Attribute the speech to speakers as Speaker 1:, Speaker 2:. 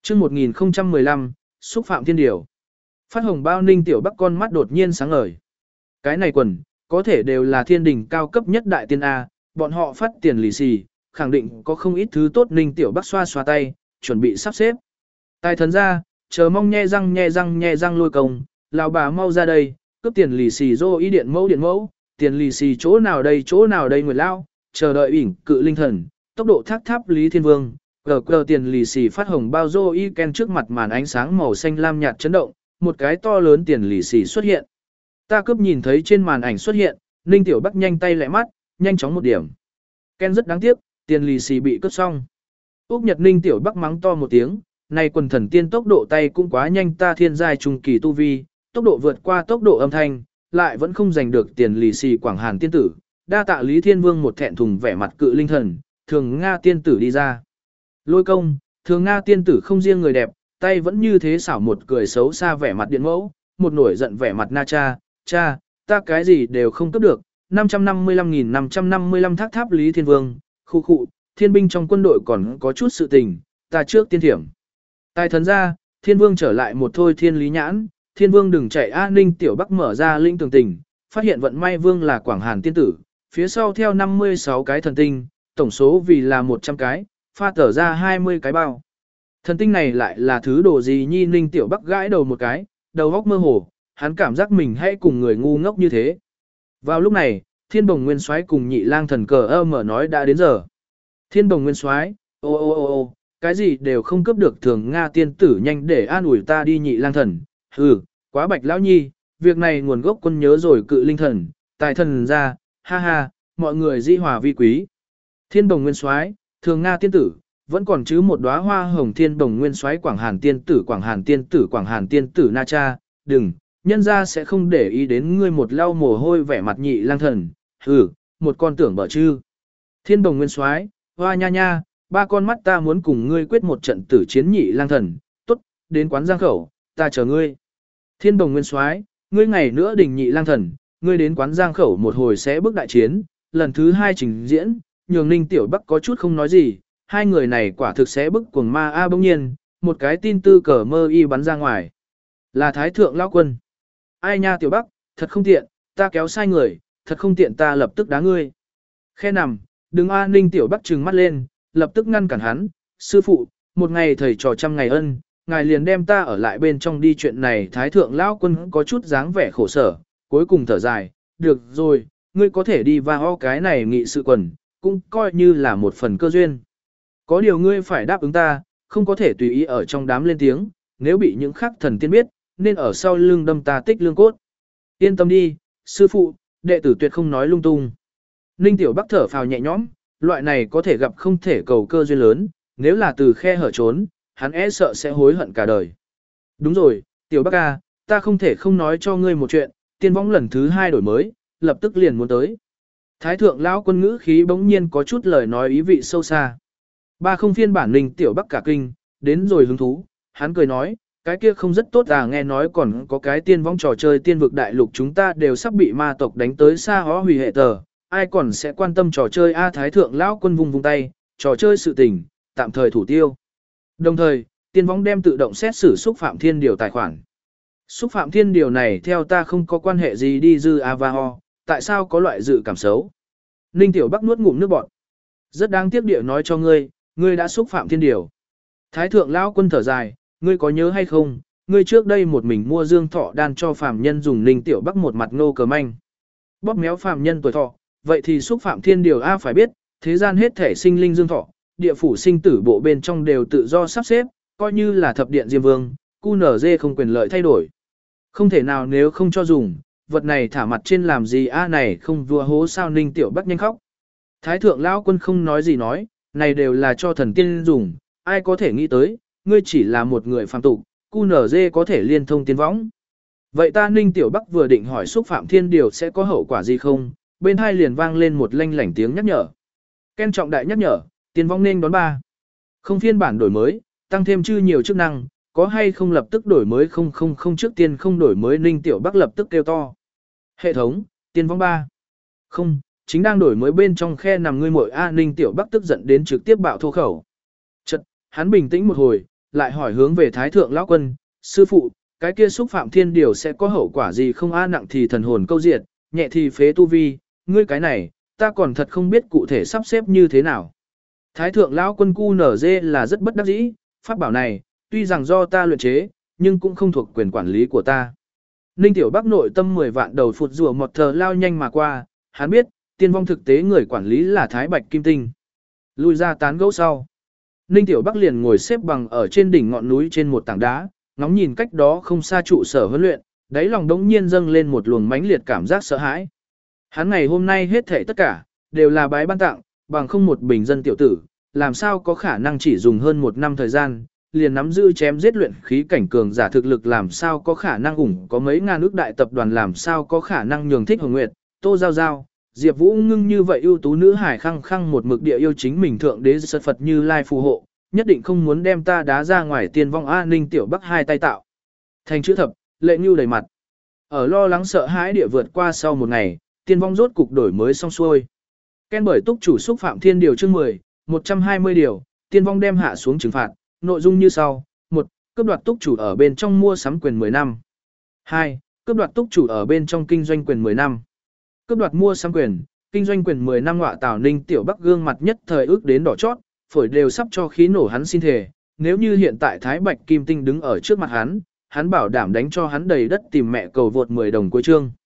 Speaker 1: Chương 1015, xúc phạm thiên điều. Phát hồng bao Ninh Tiểu Bắc con mắt đột nhiên sáng ngời. Cái này quần, có thể đều là thiên đình cao cấp nhất đại tiên A, bọn họ phát tiền lì xì, khẳng định có không ít thứ tốt. Ninh Tiểu Bắc xoa xoa tay, chuẩn bị sắp xếp. Tài thần ra, chờ mong nhe răng lôi công, lão bà mau ra đây, cướp tiền lì xì dô ý điện mẫu, tiền lì xì chỗ nào đây Nguyệt Lao, chờ đợi ỉn cự linh thần, tốc độ thác tháp Lý Thiên Vương, cờ tiền lì xì phát hồng bao dô y ken trước mặt màn ánh sáng màu xanh lam nhạt chấn động, một cái to lớn tiền lì xì xuất hiện. Ta cướp nhìn thấy trên màn ảnh xuất hiện, Ninh Tiểu Bắc nhanh tay lẹ mắt, nhanh chóng một điểm. Ken rất đáng tiếc, tiền lì xì bị cướp xong. Úc Nhật Ninh Tiểu Bắc mắng to một tiếng, này quần thần tiên tốc độ tay cũng quá nhanh, ta thiên giai trung kỳ tu vi, tốc độ vượt qua tốc độ âm thanh, lại vẫn không giành được tiền lì xì Quảng Hàn tiên tử. Đa tạ Lý Thiên Vương một thẹn thùng vẻ mặt cự linh thần, thường Nga tiên tử đi ra. Lôi công, thường Nga tiên tử không riêng người đẹp, tay vẫn như thế xảo một cười xấu xa vẻ mặt điện mẫu, một nổi giận vẻ mặt na cha, ta cái gì đều không cấp được, 555.555 thác tháp Lý Thiên Vương, khu, thiên binh trong quân đội còn có chút sự tình, ta trước tiên thiểm. Tài thần ra, Thiên Vương trở lại một thôi thiên lý nhãn, Thiên Vương đừng chạy A. Ninh Tiểu Bắc mở ra linh tường tình, phát hiện vận may vương là Quảng Hàn tiên tử, phía sau theo 56 cái thần tinh, tổng số vì là 100 cái, pha tở ra 20 cái bao. Thần tinh này lại là thứ đồ gì nhi? Ninh Tiểu Bắc gãi đầu một cái, đầu óc mơ hồ, hắn cảm giác mình hãy cùng người ngu ngốc như thế. Vào lúc này, Thiên Bồng Nguyên Soái cùng Nhị Lang Thần cờ mở nói đã đến giờ. Thiên Bồng Nguyên Soái, ô, cái gì đều không cướp được, thường Nga tiên tử nhanh để an ủi ta đi. Nhị Lang Thần, quá bạch lão nhi, việc này nguồn gốc quân nhớ rồi. Cự linh thần, tài thần ra, ha, mọi người dĩ hòa vi quý. Thiên Bồng Nguyên Soái, thường Nga tiên tử, vẫn còn chứ một đóa hoa hồng. Thiên Bồng Nguyên Soái, Quảng Hàn tiên tử na cha, đừng, nhân ra sẽ không để ý đến ngươi. Một lau mồ hôi vẻ mặt Nhị Lang Thần, một con tưởng bở chư. Thiên Bồng Nguyên Soái, hoa nha, ba con mắt ta muốn cùng ngươi quyết một trận tử chiến. Nhị Lang Thần, tốt, đến quán Giang Khẩu, ta chờ ngươi. Thiên Bồng Nguyên Soái, ngươi ngày nữa đình. Nhị Lang Thần, ngươi đến quán Giang Khẩu một hồi sẽ bước đại chiến, lần thứ 2 trình diễn, nhường Ninh Tiểu Bắc có chút không nói gì, hai người này quả thực sẽ bức cuồng ma a. Bỗng nhiên, một cái tin tư cờ mơ y bắn ra ngoài. Là Thái Thượng Lão Quân. Ai nha Tiểu Bắc, thật không tiện, ta kéo sai người, thật không tiện, ta lập tức đá ngươi. Khe nằm, đừng a. Ninh Tiểu Bắc trừng mắt lên, lập tức ngăn cản hắn, sư phụ, một ngày thầy trò trăm ngày ân, ngài liền đem ta ở lại bên trong đi. Chuyện này Thái Thượng Lão Quân có chút dáng vẻ khổ sở, cuối cùng thở dài, được rồi, ngươi có thể đi và ho cái này nghị sự quần, cũng coi như là một phần cơ duyên. Có điều ngươi phải đáp ứng ta, không có thể tùy ý ở trong đám lên tiếng, nếu bị những khắc thần tiên biết, nên ở sau lưng đâm ta tích lương cốt. Yên tâm đi, sư phụ, đệ tử tuyệt không nói lung tung. Ninh Tiểu Bắc thở phào nhẹ nhõm, loại này có thể gặp không thể cầu cơ duyên lớn, nếu là từ khe hở trốn, hắn e sợ sẽ hối hận cả đời. Đúng rồi, Tiểu Bắc à, ta không thể không nói cho ngươi một chuyện, tiên võng lần thứ 2 đổi mới, lập tức liền muốn tới. Thái Thượng Lão Quân ngữ khí bỗng nhiên có chút lời nói ý vị sâu xa. Ba không phiên bản Ninh Tiểu Bắc cả kinh, đến rồi hứng thú, hắn cười nói, cái kia không rất tốt à, nghe nói còn có cái tiên võng trò chơi tiên vực đại lục chúng ta đều sắp bị ma tộc đánh tới xa hó hủy hệ tờ, ai còn sẽ quan tâm trò chơi a. Thái Thượng Lão Quân vung tay, trò chơi sự tình, tạm thời thủ tiêu. Đồng thời, tiên võng đem tự động xét xử xúc phạm thiên điều tài khoản. Xúc phạm thiên điều này theo ta không có quan hệ gì đi dư Avaho, tại sao có loại dự cảm xấu? Ninh Tiểu Bắc nuốt ngụm nước bọt. Rất đáng tiếc địa nói cho ngươi, ngươi đã xúc phạm thiên điều. Thái Thượng Lão Quân thở dài, ngươi có nhớ hay không, ngươi trước đây một mình mua dương thọ đan cho phàm nhân dùng. Ninh Tiểu Bắc một mặt ngô cờ manh. Bóp méo phàm nhân tuổi thọ, vậy thì xúc phạm thiên điều a. Phải biết, thế gian hết thể sinh linh dương thọ, địa phủ sinh tử bộ bên trong đều tự do sắp xếp, coi như là thập điện Diêm Vương, QNZ không quyền lợi thay đổi. Không thể nào nếu không cho dùng, vật này thả mặt trên làm gì a. Này không vua hố sao? Ninh Tiểu Bắc nhanh khóc. Thái Thượng Lão Quân không nói gì nói, này đều là cho thần tiên dùng, ai có thể nghĩ tới, ngươi chỉ là một người phàm tục, QNZ có thể liên thông tiên võng. Vậy ta Ninh Tiểu Bắc vừa định hỏi xúc phạm thiên điều sẽ có hậu quả gì không, bên hai liền vang lên một lanh lảnh tiếng nhắc nhở. Ken trọng đại nhắc nhở, tiên võng nên đón 3. Không phiên bản đổi mới, tăng thêm chư nhiều chức năng, có hay không lập tức đổi mới? Không trước tiên không đổi mới. Ninh Tiểu Bắc lập tức kêu to. Hệ thống, tiên võng 3. Không, chính đang đổi mới bên trong khe nằm ngươi muội a. Ninh Tiểu Bắc tức giận đến trực tiếp bạo thô khẩu. Chật, hắn bình tĩnh một hồi, lại hỏi hướng về Thái Thượng Lão Quân, sư phụ, cái kia xúc phạm thiên điều sẽ có hậu quả gì không a, nặng thì thần hồn câu diệt, nhẹ thì phế tu vi, ngươi cái này, ta còn thật không biết cụ thể sắp xếp như thế nào. Thái Thượng Lão Quân QNZ là rất bất đắc dĩ, pháp bảo này, tuy rằng do ta luyện chế, nhưng cũng không thuộc quyền quản lý của ta. Ninh Tiểu Bắc nội tâm 10 vạn đầu phụt rùa một thờ lao nhanh mà qua, hắn biết, tiên vong thực tế người quản lý là Thái Bạch Kim Tinh. Lui ra tán gẫu sau. Ninh Tiểu Bắc liền ngồi xếp bằng ở trên đỉnh ngọn núi trên một tảng đá, ngóng nhìn cách đó không xa trụ sở huấn luyện, đáy lòng đống nhiên dâng lên một luồng mãnh liệt cảm giác sợ hãi. Hắn ngày hôm nay hết thảy tất cả, đều là bái ban tặng, bằng không một bình dân tiểu tử, làm sao có khả năng chỉ dùng hơn 1 năm thời gian, liền nắm giữ chém giết luyện khí cảnh cường giả thực lực, làm sao có khả năng ủng có mấy ngàn ước đại tập đoàn, làm sao có khả năng nhường Thích Hồng Nguyệt, Tô Giao Giao, Diệp Vũ Ngưng như vậy ưu tú nữ hải khăng khăng một mực địa yêu chính mình thượng đế Phật Phật Như Lai phù hộ, nhất định không muốn đem ta đá ra ngoài tiên vong. A Ninh Tiểu Bắc hai tay tạo thành chữ thập, lệ nhu đầy mặt. Ở lo lắng sợ hãi địa vượt qua sau một ngày, tiên vong rốt cục đổi mới xong xuôi. Ken bởi túc chủ xúc phạm thiên điều chương 10, 120 điều, tiên vong đem hạ xuống trừng phạt, nội dung như sau: 1. Cướp đoạt túc chủ ở bên trong mua sắm quyền 10 năm. 2. Cướp đoạt túc chủ ở bên trong kinh doanh quyền 10 năm. Cướp đoạt mua sắm quyền, kinh doanh quyền 10 năm. Ngọa Tào Ninh Tiểu Bắc gương mặt nhất thời ước đến đỏ chót, phổi đều sắp cho khí nổ. Hắn xin thề, nếu như hiện tại Thái Bạch Kim Tinh đứng ở trước mặt hắn, hắn bảo đảm đánh cho hắn đầy đất tìm mẹ cầu vượt 10 đồng cuối chương.